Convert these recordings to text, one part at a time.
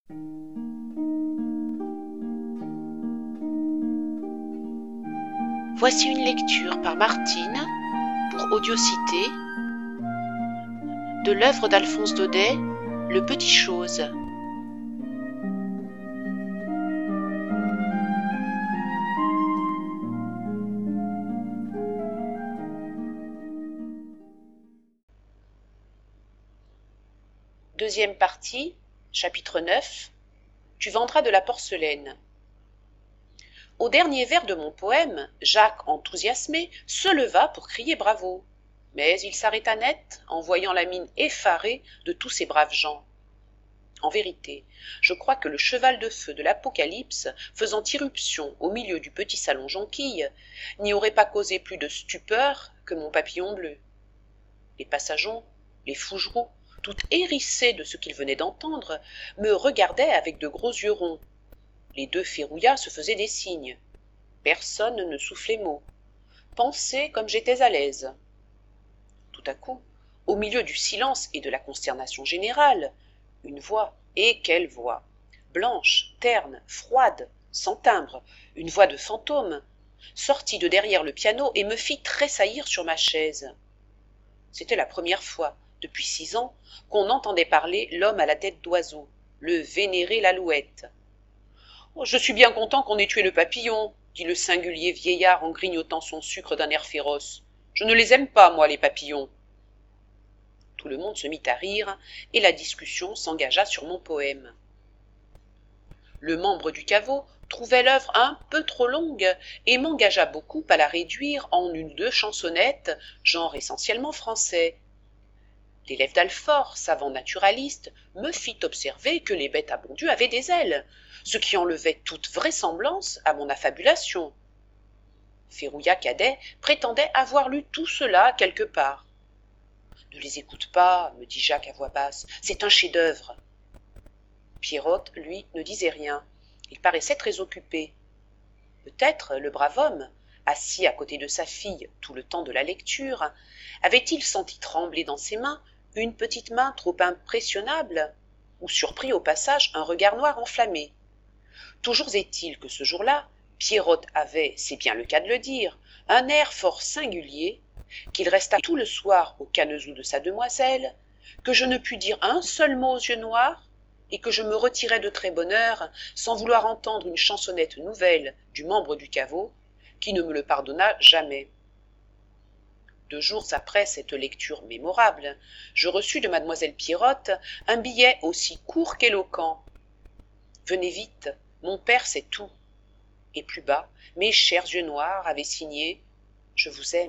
Voici une lecture par Martine pour Audiocité de l'œuvre d'Alphonse Daudet, Le Petit Chose. Deuxième partie, chapitre 9. Tu vendras de la porcelaine. Au dernier vers de mon poème, Jacques, enthousiasmé, se leva pour crier bravo. Mais il s'arrêta net en voyant la mine effarée de tous ces braves gens. En vérité, je crois que le cheval de feu de l'Apocalypse, faisant irruption au milieu du petit salon jonquille, n'y aurait pas causé plus de stupeur que mon papillon bleu. Les passageons, les fougerous, tout hérissés de ce qu'ils venaient d'entendre, me regardaient avec de gros yeux ronds. Les deux Férouillas se faisaient des signes. Personne ne soufflait mot. Pensez comme j'étais à l'aise. Tout à coup, au milieu du silence et de la consternation générale, une voix, et quelle voix! Blanche, terne, froide, sans timbre, une voix de fantôme, sortit de derrière le piano et me fit tressaillir sur ma chaise. C'était la première fois, depuis 6 ans, qu'on entendait parler l'homme à la tête d'oiseau, le vénéré l'Alouette. Oh, je suis bien content qu'on ait tué le papillon, dit le singulier vieillard en grignotant son sucre d'un air féroce. Je ne les aime pas, moi, les papillons. Tout le monde se mit à rire, et la discussion s'engagea sur mon poème. Le membre du caveau trouvait l'œuvre un peu trop longue, et m'engagea beaucoup à la réduire en 1 ou 2 chansonnettes, genre essentiellement français. L'élève d'Alfort, savant naturaliste, me fit observer que les bêtes à bon Dieu avaient des ailes, ce qui enlevait toute vraisemblance à mon affabulation. Férouillat cadet prétendait avoir lu tout cela quelque part. « Ne les écoute pas, me dit Jacques à voix basse, c'est un chef-d'œuvre. » Pierrotte, lui, ne disait rien. Il paraissait très occupé. Peut-être le brave homme, assis à côté de sa fille tout le temps de la lecture, avait-il senti trembler dans ses mains une petite main trop impressionnable, ou surpris au passage un regard noir enflammé. Toujours est-il que ce jour-là, Pierrotte avait, c'est bien le cas de le dire, un air fort singulier, qu'il resta tout le soir au canezou de sa demoiselle, que je ne pus dire un seul mot aux yeux noirs, et que je me retirai de très bonne heure sans vouloir entendre une chansonnette nouvelle du membre du caveau, qui ne me le pardonna jamais. 2 jours après cette lecture mémorable, je reçus de mademoiselle Pierrotte un billet aussi court qu'éloquent. « Venez vite, mon père sait tout. » Et plus bas, mes chers yeux noirs avaient signé « Je vous aime. »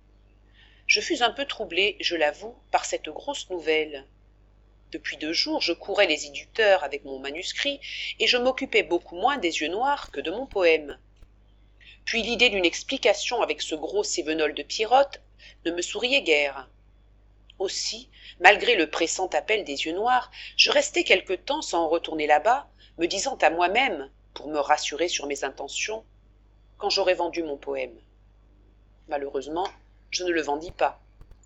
Je fus un peu troublé, je l'avoue, par cette grosse nouvelle. Depuis 2 jours, je courais les éditeurs avec mon manuscrit, et je m'occupais beaucoup moins des yeux noirs que de mon poème. Puis l'idée d'une explication avec ce gros cévenol de Pierrotte ne me souriait guère. Aussi, malgré le pressant appel des yeux noirs, je restai quelque temps sans retourner là-bas, me disant à moi-même, pour me rassurer sur mes intentions, quand j'aurais vendu mon poème. Malheureusement, je ne le vendis pas.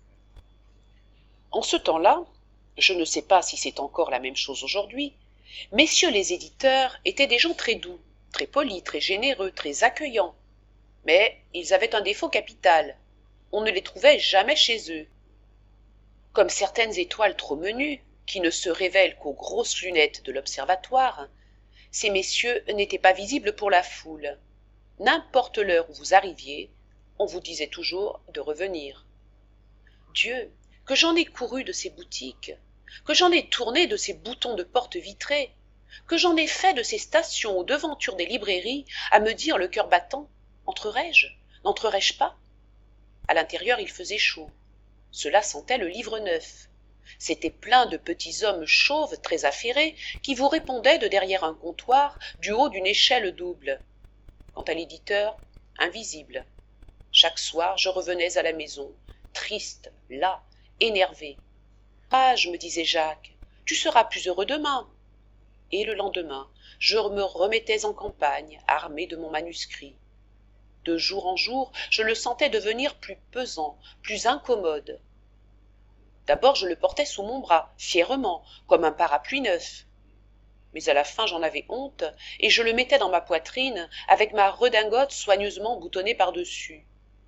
En ce temps-là, je ne sais pas si c'est encore la même chose aujourd'hui, messieurs les éditeurs étaient des gens très doux, très polis, très généreux, très accueillants. Mais ils avaient un défaut capital. On ne les trouvait jamais chez eux. Comme certaines étoiles trop menues, qui ne se révèlent qu'aux grosses lunettes de l'observatoire, ces messieurs n'étaient pas visibles pour la foule. N'importe l'heure où vous arriviez, on vous disait toujours de revenir. Dieu, que j'en ai couru de ces boutiques, que j'en ai tourné de ces boutons de porte vitrées, que j'en ai fait de ces stations aux devantures des librairies à me dire le cœur battant, entrerai-je, n'entrerai-je pas? À l'intérieur il faisait chaud, cela sentait le livre neuf. C'était plein de petits hommes chauves très affairés qui vous répondaient de derrière un comptoir du haut d'une échelle double. Quant à l'éditeur, invisible. Chaque soir je revenais à la maison, triste, las, énervé. « Ah, me disait Jacques, tu seras plus heureux demain. » Et le lendemain, je me remettais en campagne, armé de mon manuscrit. De jour en jour, je le sentais devenir plus pesant, plus incommode. D'abord je le portais sous mon bras, fièrement, comme un parapluie neuf. Mais à la fin j'en avais honte, et je le mettais dans ma poitrine, avec ma redingote soigneusement boutonnée par-dessus.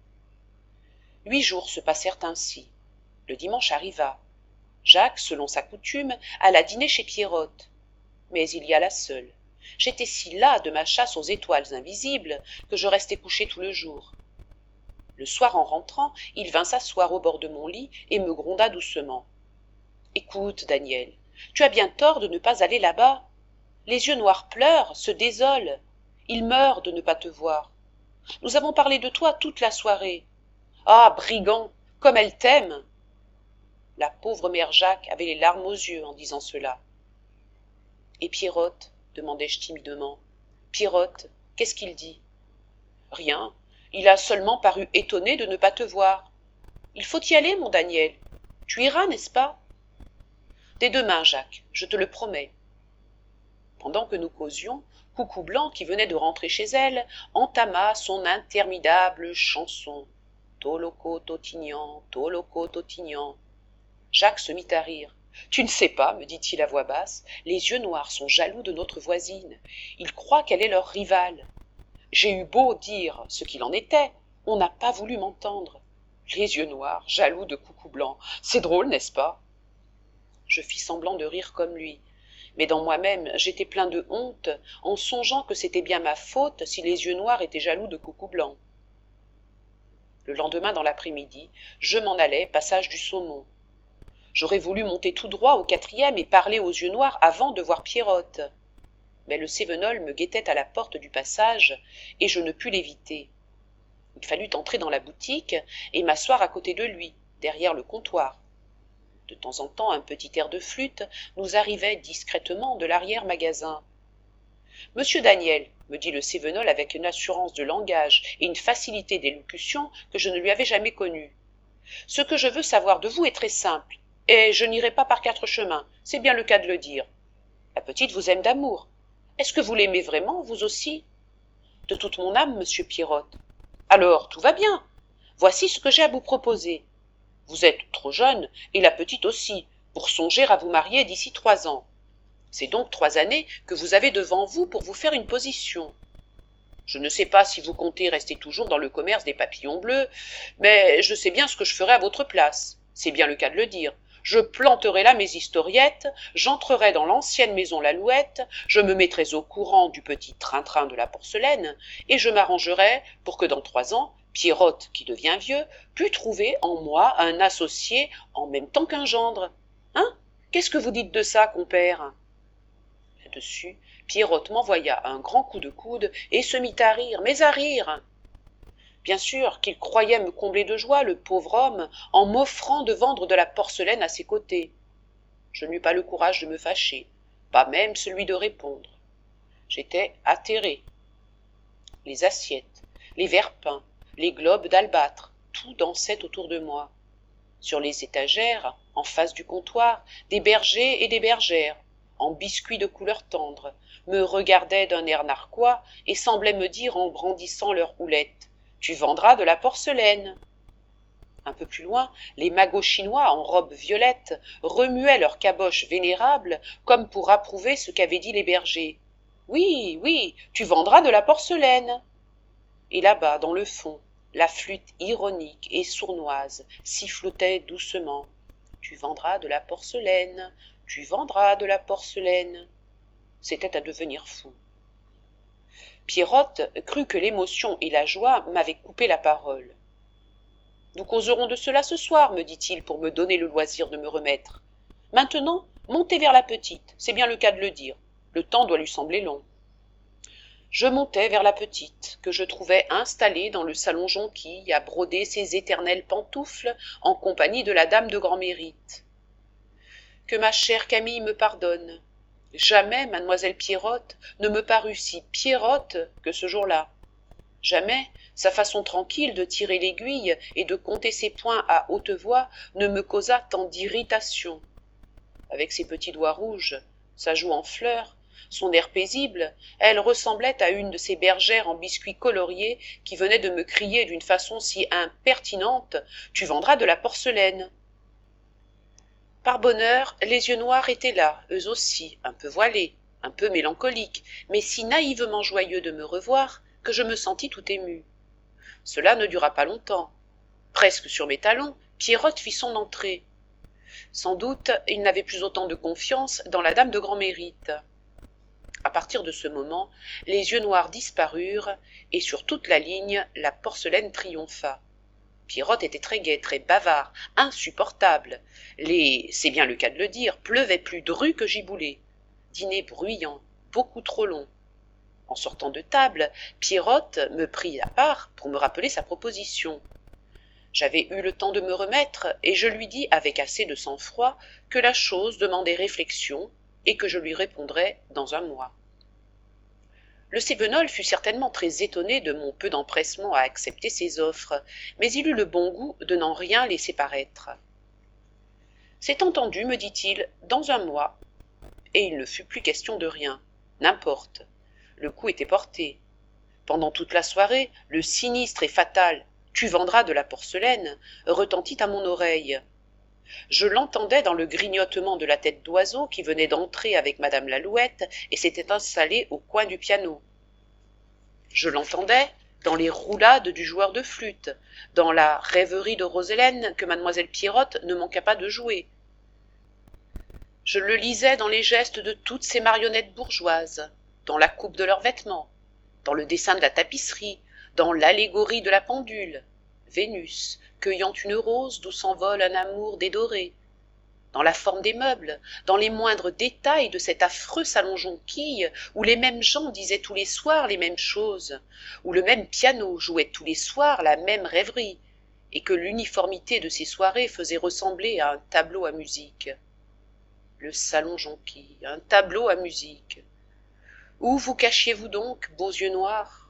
8 jours se passèrent ainsi. Le dimanche arriva. Jacques, selon sa coutume, alla dîner chez Pierrotte. Mais il y alla seul. J'étais si las de ma chasse aux étoiles invisibles que je restai couché tout le jour. Le soir, en rentrant, il vint s'asseoir au bord de mon lit et me gronda doucement. « Écoute, Daniel, tu as bien tort de ne pas aller là-bas. Les yeux noirs pleurent, se désolent. Ils meurent de ne pas te voir. Nous avons parlé de toi toute la soirée. Ah, brigand, comme elle t'aime !» La pauvre mère Jacques avait les larmes aux yeux en disant cela. « Et Pierrotte ?» demandai-je timidement. « Pierrotte, qu'est-ce qu'il dit ?»« Rien, il a seulement paru étonné de ne pas te voir. Il faut y aller, mon Daniel. Tu iras, n'est-ce pas ?»« Dès demain, Jacques, je te le promets. » Pendant que nous causions, Coucou Blanc, qui venait de rentrer chez elle, entama son interminable chanson. Toloco totignan, toloco totignan. Jacques se mit à rire. « Tu ne sais pas, me dit-il à voix basse, les yeux noirs sont jaloux de notre voisine. Ils croient qu'elle est leur rivale. J'ai eu beau dire ce qu'il en était, on n'a pas voulu m'entendre. Les yeux noirs, jaloux de Coucou Blanc, c'est drôle, n'est-ce pas ?» Je fis semblant de rire comme lui, mais dans moi-même j'étais plein de honte en songeant que c'était bien ma faute si les yeux noirs étaient jaloux de Coucou Blanc. Le lendemain dans l'après-midi, je m'en allais, passage du Saumon. J'aurais voulu monter tout droit au 4e et parler aux yeux noirs avant de voir Pierrotte. Mais le Cévenol me guettait à la porte du passage, et je ne pus l'éviter. Il fallut entrer dans la boutique et m'asseoir à côté de lui, derrière le comptoir. De temps en temps, un petit air de flûte nous arrivait discrètement de l'arrière-magasin. « Monsieur Daniel, » me dit le Cévenol avec une assurance de langage et une facilité d'élocution que je ne lui avais jamais connue. « Ce que je veux savoir de vous est très simple. Et je n'irai pas par 4 chemins, c'est bien le cas de le dire. La petite vous aime d'amour. Est-ce que vous l'aimez vraiment, vous aussi ? » ?»« De toute mon âme, monsieur Pierrotte. »« Alors, tout va bien. Voici ce que j'ai à vous proposer. Vous êtes trop jeune, et la petite aussi, pour songer à vous marier d'ici 3 ans. C'est donc 3 années que vous avez devant vous pour vous faire une position. Je ne sais pas si vous comptez rester toujours dans le commerce des papillons bleus, mais je sais bien ce que je ferai à votre place. C'est bien le cas de le dire. Je planterai là mes historiettes, j'entrerai dans l'ancienne maison Lalouette, je me mettrai au courant du petit train-train de la porcelaine, et je m'arrangerai pour que dans 3 ans, Pierrotte, qui devient vieux, pût trouver en moi un associé en même temps qu'un gendre. Hein ? Qu'est-ce que vous dites de ça, compère ? Là-dessus, Pierrotte m'envoya un grand coup de coude et se mit à rire, mais à rire. Bien sûr qu'il croyait me combler de joie, le pauvre homme, en m'offrant de vendre de la porcelaine à ses côtés. Je n'eus pas le courage de me fâcher, pas même celui de répondre. J'étais atterré. Les assiettes, les verres peints, les globes d'albâtre, tout dansait autour de moi. Sur les étagères, en face du comptoir, des bergers et des bergères, en biscuits de couleur tendre, me regardaient d'un air narquois et semblaient me dire en brandissant leurs houlettes: « Tu vendras de la porcelaine. » Un peu plus loin, les magots chinois en robe violette remuaient leurs caboches vénérables comme pour approuver ce qu'avaient dit les bergers. « Oui, oui, tu vendras de la porcelaine. » Et là-bas, dans le fond, la flûte ironique et sournoise sifflotait doucement. « Tu vendras de la porcelaine, tu vendras de la porcelaine. » C'était à devenir fou. Pierrotte crut que l'émotion et la joie m'avaient coupé la parole. « Nous causerons de cela ce soir, me dit-il pour me donner le loisir de me remettre. Maintenant, montez vers la petite, c'est bien le cas de le dire. Le temps doit lui sembler long. » Je montai vers la petite, que je trouvais installée dans le salon jonquille à broder ses éternelles pantoufles en compagnie de la dame de grand mérite. Que ma chère Camille me pardonne. Jamais mademoiselle Pierrotte ne me parut si Pierrotte que ce jour-là. Jamais sa façon tranquille de tirer l'aiguille et de compter ses points à haute voix ne me causa tant d'irritation. Avec ses petits doigts rouges, sa joue en fleurs, son air paisible, elle ressemblait à une de ces bergères en biscuits coloriés qui venaient de me crier d'une façon si impertinente: « Tu vendras de la porcelaine. » Par bonheur, les yeux noirs étaient là, eux aussi, un peu voilés, un peu mélancolique, mais si naïvement joyeux de me revoir que je me sentis tout ému. Cela ne dura pas longtemps. Presque sur mes talons, Pierrotte fit son entrée. Sans doute, il n'avait plus autant de confiance dans la dame de grand mérite. À partir de ce moment, les yeux noirs disparurent, et sur toute la ligne, la porcelaine triompha. Pierrotte était très gai, très bavard, insupportable. C'est bien le cas de le dire, pleuvaient plus drus que giboulées. Dîner bruyant, beaucoup trop long. En sortant de table, Pierrotte me prit à part pour me rappeler sa proposition. J'avais eu le temps de me remettre, et je lui dis avec assez de sang-froid que la chose demandait réflexion, et que je lui répondrais dans un mois. Le Cévenol fut certainement très étonné de mon peu d'empressement à accepter ses offres, mais il eut le bon goût de n'en rien laisser paraître. C'est entendu, me dit-il, dans un mois, et il ne fut plus question de rien. N'importe. Le coup était porté. Pendant toute la soirée, le sinistre et fatal « Tu vendras de la porcelaine » retentit à mon oreille. Je l'entendais dans le grignotement de la tête d'oiseau qui venait d'entrer avec madame Lalouette et s'était installée au coin du piano. Je l'entendais dans les roulades du joueur de flûte, dans la rêverie de Roselène que mademoiselle Pierrotte ne manqua pas de jouer. Je le lisais dans les gestes de toutes ces marionnettes bourgeoises, dans la coupe de leurs vêtements, dans le dessin de la tapisserie, dans l'allégorie de la pendule, Vénus, cueillant une rose d'où s'envole un amour dédoré, dans la forme des meubles, dans les moindres détails de cet affreux salon jonquille où les mêmes gens disaient tous les soirs les mêmes choses, où le même piano jouait tous les soirs la même rêverie, et que l'uniformité de ces soirées faisait ressembler à un tableau à musique. Le salon jonquille, un tableau à musique. Où vous cachiez-vous donc, beaux yeux noirs?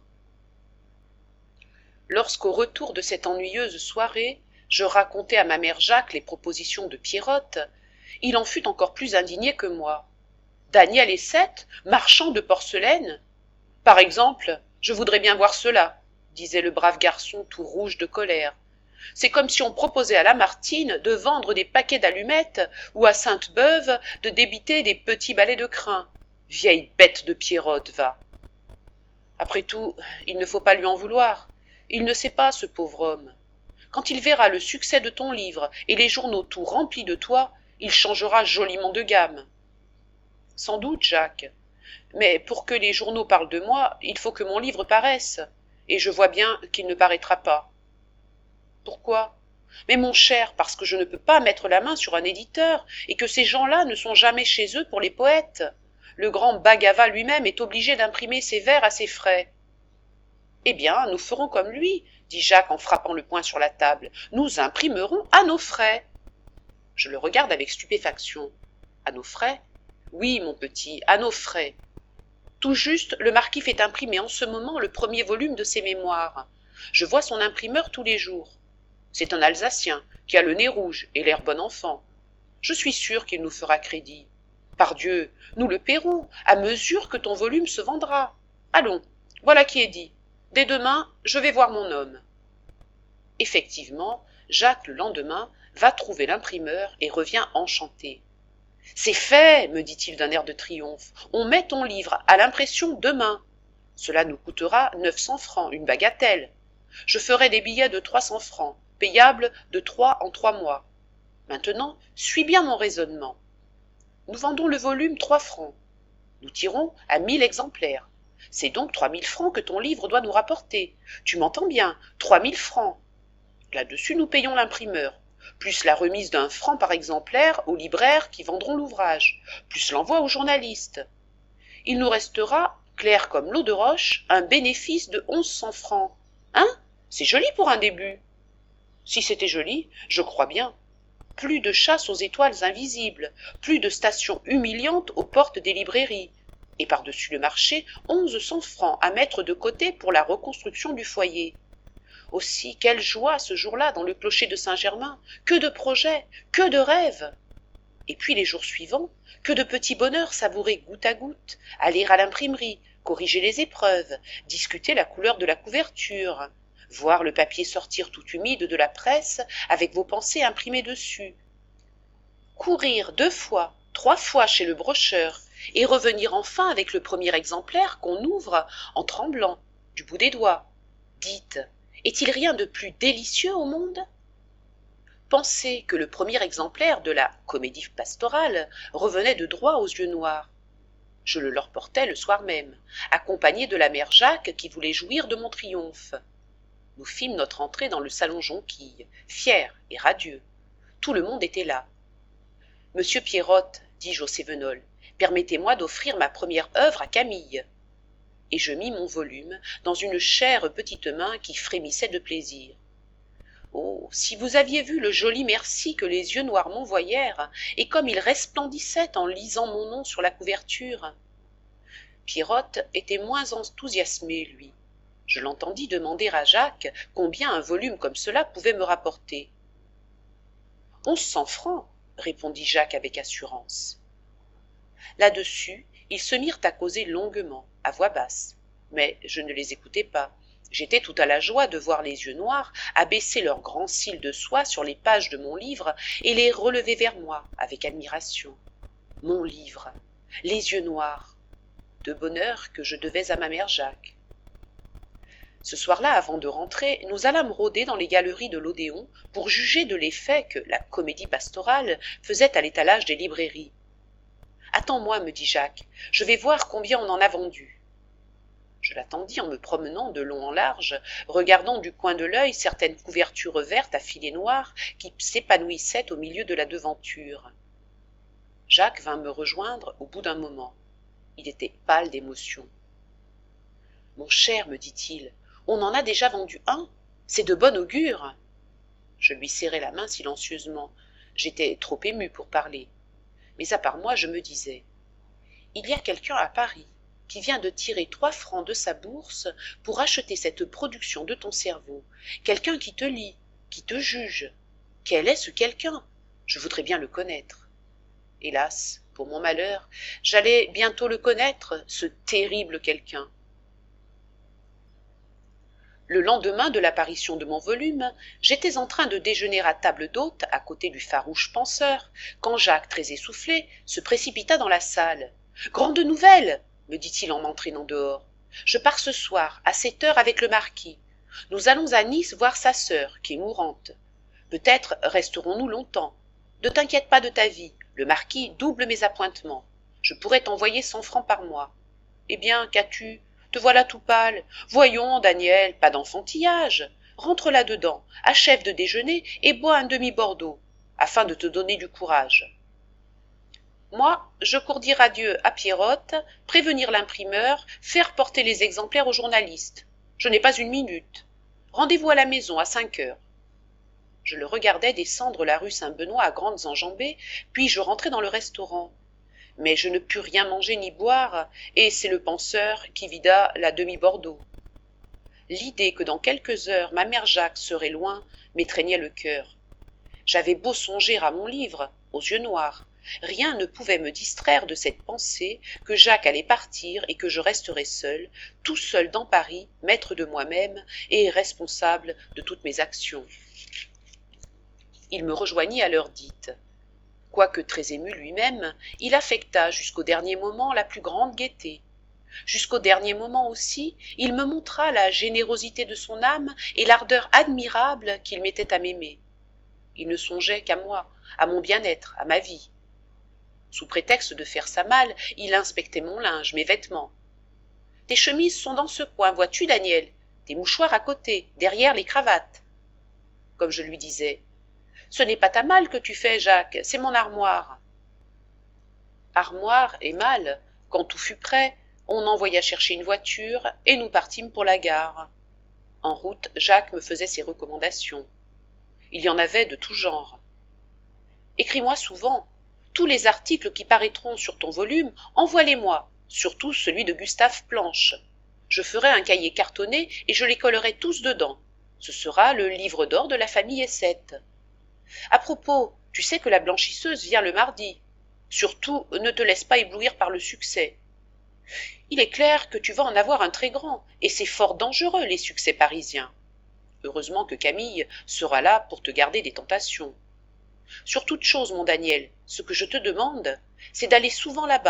Lorsqu'au retour de cette ennuyeuse soirée, je racontai à ma mère Jacques les propositions de Pierrotte, il en fut encore plus indigné que moi. Daniel et Seth, marchands de porcelaine? Par exemple, je voudrais bien voir cela, disait le brave garçon tout rouge de colère. C'est comme si on proposait à Lamartine de vendre des paquets d'allumettes ou à Sainte-Beuve de débiter des petits balais de crin. Vieille bête de Pierrotte, va. Après tout, il ne faut pas lui en vouloir. Il ne sait pas, ce pauvre homme. Quand il verra le succès de ton livre et les journaux tout remplis de toi, il changera joliment de gamme. Sans doute, Jacques. Mais pour que les journaux parlent de moi, il faut que mon livre paraisse. Et je vois bien qu'il ne paraîtra pas. Pourquoi? Mais mon cher, parce que je ne peux pas mettre la main sur un éditeur, et que ces gens-là ne sont jamais chez eux pour les poètes. Le grand Bagava lui-même est obligé d'imprimer ses vers à ses frais. Eh bien, nous ferons comme lui, dit Jacques en frappant le poing sur la table. Nous imprimerons à nos frais. Je le regarde avec stupéfaction. À nos frais? Oui, mon petit, à nos frais. Tout juste, le marquis fait imprimer en ce moment le premier volume de ses mémoires. Je vois son imprimeur tous les jours. C'est un Alsacien qui a le nez rouge et l'air bon enfant. Je suis sûr qu'il nous fera crédit. Pardieu, nous le paierons, à mesure que ton volume se vendra. Allons, voilà qui est dit. Dès demain, je vais voir mon homme. Effectivement, Jacques, le lendemain, va trouver l'imprimeur et revient enchanté. C'est fait, me dit-il d'un air de triomphe. On met ton livre à l'impression demain. Cela nous coûtera 900 francs, une bagatelle. Je ferai des billets de 300 francs, payables de 3 en 3 mois. Maintenant, suis bien mon raisonnement. Nous vendons le volume 3 francs. Nous tirons à 1000 exemplaires. C'est donc 3000 francs que ton livre doit nous rapporter. Tu m'entends bien, 3000 francs. Là-dessus, nous payons l'imprimeur, plus la remise d'1 franc par exemplaire aux libraires qui vendront l'ouvrage, plus l'envoi aux journalistes. Il nous restera, clair comme l'eau de roche, un bénéfice de 1100 francs. Hein? C'est joli pour un début. Si c'était joli, je crois bien. Plus de chasse aux étoiles invisibles, plus de stations humiliantes aux portes des librairies, et par-dessus le marché 1100 francs à mettre de côté pour la reconstruction du foyer. Aussi, quelle joie ce jour-là dans le clocher de Saint-Germain, que de projets, que de rêves. Et puis les jours suivants, que de petits bonheurs savourés goutte à goutte, aller à l'imprimerie, corriger les épreuves, discuter la couleur de la couverture, voir le papier sortir tout humide de la presse avec vos pensées imprimées dessus, courir 2 fois, 3 fois chez le brocheur, et revenir enfin avec le premier exemplaire qu'on ouvre en tremblant du bout des doigts. Dites, est-il rien de plus délicieux au monde? Pensez que le premier exemplaire de la Comédie pastorale revenait de droit aux yeux noirs. Je le leur portai le soir même, accompagné de la mère Jacques qui voulait jouir de mon triomphe. Nous fîmes notre entrée dans le salon Jonquille, fiers et radieux. Tout le monde était là. Monsieur Pierrotte, dis-je au Cévenol, permettez-moi d'offrir ma première œuvre à Camille. Et je mis mon volume dans une chère petite main qui frémissait de plaisir. Oh, si vous aviez vu le joli merci que les yeux noirs m'envoyèrent, et comme ils resplendissaient en lisant mon nom sur la couverture. Pierrotte était moins enthousiasmé, lui. Je l'entendis demander à Jacques combien un volume comme cela pouvait me rapporter. 1100 francs, répondit Jacques avec assurance. Là-dessus, ils se mirent à causer longuement, à voix basse. Mais je ne les écoutais pas. J'étais tout à la joie de voir les yeux noirs abaisser leurs grands cils de soie sur les pages de mon livre et les relever vers moi avec admiration. Mon livre, les yeux noirs, de bonheur que je devais à ma mère Jacques. Ce soir-là, avant de rentrer, nous allâmes rôder dans les galeries de l'Odéon pour juger de l'effet que la Comédie pastorale faisait à l'étalage des librairies. « Attends-moi, me dit Jacques, je vais voir combien on en a vendu. » Je l'attendis en me promenant de long en large, regardant du coin de l'œil certaines couvertures vertes à filets noirs qui s'épanouissaient au milieu de la devanture. Jacques vint me rejoindre au bout d'un moment. Il était pâle d'émotion. « Mon cher, me dit-il, on en a déjà vendu un, c'est de bon augure. » Je lui serrai la main silencieusement. J'étais trop ému pour parler. Mais à part moi, je me disais, il y a quelqu'un à Paris qui vient de tirer 3 francs de sa bourse pour acheter cette production de ton cerveau, quelqu'un qui te lit, qui te juge. Quel est ce quelqu'un? Je voudrais bien le connaître. Hélas, pour mon malheur, j'allais bientôt le connaître, ce terrible quelqu'un. Le lendemain de l'apparition de mon volume, j'étais en train de déjeuner à table d'hôte à côté du farouche penseur, quand Jacques, très essoufflé, se précipita dans la salle. « Grande nouvelle !» me dit-il en m'entraînant dehors. « Je pars ce soir, à 7 heures avec le marquis. Nous allons à Nice voir sa sœur, qui est mourante. Peut-être resterons-nous longtemps. Ne t'inquiète pas de ta vie, le marquis double mes appointements. Je pourrais t'envoyer 100 francs par mois. Eh bien, qu'as-tu ? Te voilà tout pâle. Voyons, Daniel, pas d'enfantillage. Rentre là-dedans, achève de déjeuner et bois un demi-bordeaux, afin de te donner du courage. Moi, je cours dire adieu à Pierrotte, prévenir l'imprimeur, faire porter les exemplaires aux journalistes. Je n'ai pas une minute. Rendez-vous à la maison à 5 heures. Je le regardais descendre la rue Saint-Benoît à grandes enjambées, puis je rentrai dans le restaurant. Mais je ne pus rien manger ni boire, et c'est le penseur qui vida la demi-bordeaux. L'idée que dans quelques heures ma mère Jacques serait loin m'étreignait le cœur. J'avais beau songer à mon livre, aux yeux noirs, rien ne pouvait me distraire de cette pensée que Jacques allait partir et que je resterais seul, tout seul dans Paris, maître de moi-même et responsable de toutes mes actions. Il me rejoignit à l'heure dite. Quoique très ému lui-même, il affecta jusqu'au dernier moment la plus grande gaieté. Jusqu'au dernier moment aussi, il me montra la générosité de son âme et l'ardeur admirable qu'il mettait à m'aimer. Il ne songeait qu'à moi, à mon bien-être, à ma vie. Sous prétexte de faire sa malle, il inspectait mon linge, mes vêtements. « Tes chemises sont dans ce coin, vois-tu, Daniel? Tes mouchoirs à côté, derrière les cravates. » Comme je lui disais, « Ce n'est pas ta malle que tu fais, Jacques, c'est mon armoire. » Armoire et malle, quand tout fut prêt, on envoya chercher une voiture et nous partîmes pour la gare. En route, Jacques me faisait ses recommandations. Il y en avait de tout genre. « Écris-moi souvent. Tous les articles qui paraîtront sur ton volume, envoie-les-moi, surtout celui de Gustave Planche. Je ferai un cahier cartonné et je les collerai tous dedans. Ce sera le livre d'or de la famille Essette. À propos, tu sais que la blanchisseuse vient le mardi. Surtout, ne te laisse pas éblouir par le succès. Il est clair que tu vas en avoir un très grand, et c'est fort dangereux, les succès parisiens. Heureusement que Camille sera là pour te garder des tentations. Sur toute chose, mon Daniel, ce que je te demande, c'est d'aller souvent là-bas,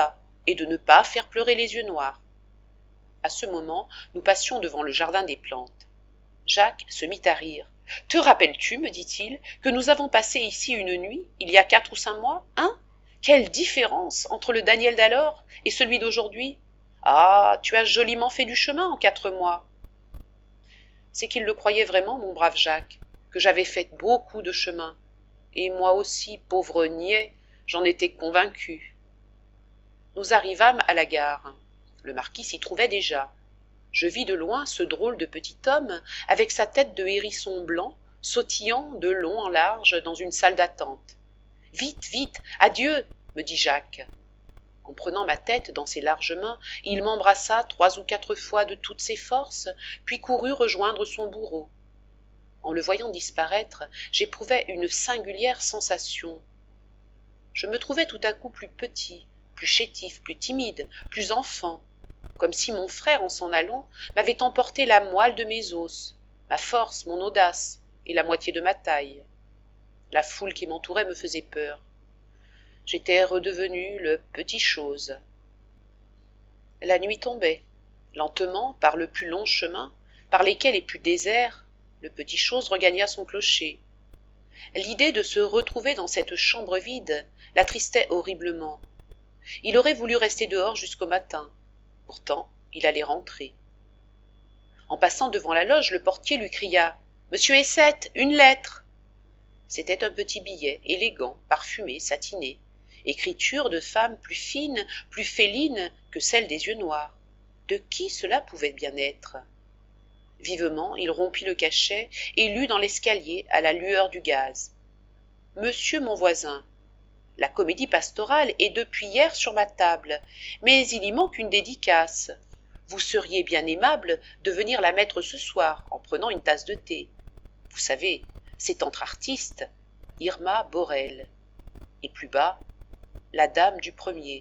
et de ne pas faire pleurer les yeux noirs. À ce moment, nous passions devant le jardin des plantes. Jacques se mit à rire. « Te rappelles-tu, me dit-il, que nous avons passé ici une nuit, il y a 4 ou 5 mois, hein? Quelle différence entre le Daniel d'alors et celui d'aujourd'hui! Ah, tu as joliment fait du chemin en 4 mois. » C'est qu'il le croyait vraiment, mon brave Jacques, que j'avais fait beaucoup de chemin. Et moi aussi, pauvre niais, j'en étais convaincu. Nous arrivâmes à la gare. Le marquis s'y trouvait déjà. Je vis de loin ce drôle de petit homme, avec sa tête de hérisson blanc, sautillant de long en large dans une salle d'attente. « Vite, vite, adieu !» me dit Jacques. En prenant ma tête dans ses larges mains, il m'embrassa 3 ou 4 fois de toutes ses forces, puis courut rejoindre son bourreau. En le voyant disparaître, j'éprouvais une singulière sensation. Je me trouvais tout à coup plus petit, plus chétif, plus timide, plus enfant, comme si mon frère, en s'en allant, m'avait emporté la moelle de mes os, ma force, mon audace et la moitié de ma taille. La foule qui m'entourait me faisait peur. J'étais redevenu le petit chose. La nuit tombait. Lentement, par le plus long chemin, par lesquels les plus déserts, le petit chose regagna son clocher. L'idée de se retrouver dans cette chambre vide l'attristait horriblement. Il aurait voulu rester dehors jusqu'au matin. Pourtant, il allait rentrer. En passant devant la loge, le portier lui cria « Monsieur Essette, une lettre !» C'était un petit billet, élégant, parfumé, satiné, écriture de femme plus fine, plus féline que celle des yeux noirs. De qui cela pouvait bien être? Vivement, il rompit le cachet et lut dans l'escalier à la lueur du gaz. « Monsieur mon voisin, la comédie pastorale est depuis hier sur ma table, mais il y manque une dédicace. Vous seriez bien aimable de venir la mettre ce soir en prenant une tasse de thé. Vous savez, c'est entre artistes, Irma Borel. » Et plus bas, la dame du premier.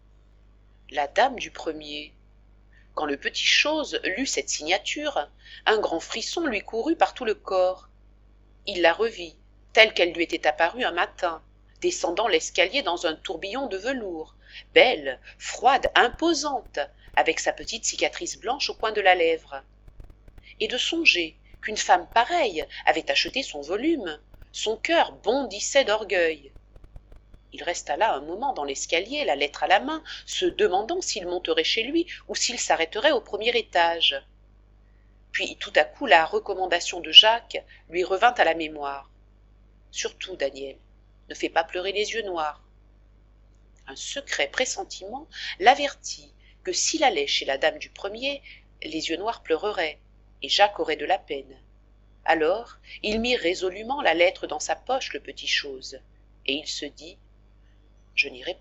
La dame du premier. Quand le petit chose lut cette signature, un grand frisson lui courut par tout le corps. Il la revit, telle qu'elle lui était apparue un matin, descendant l'escalier dans un tourbillon de velours, belle, froide, imposante, avec sa petite cicatrice blanche au coin de la lèvre. Et de songer qu'une femme pareille avait acheté son volume, son cœur bondissait d'orgueil. Il resta là un moment dans l'escalier, la lettre à la main, se demandant s'il monterait chez lui ou s'il s'arrêterait au premier étage. Puis tout à coup la recommandation de Jacques lui revint à la mémoire. « Surtout, Daniel, ne fais pas pleurer les yeux noirs. » Un secret pressentiment l'avertit que s'il allait chez la dame du premier, les yeux noirs pleureraient, et Jacques aurait de la peine. Alors il mit résolument la lettre dans sa poche, le petit chose, et il se dit « Je n'irai pas. »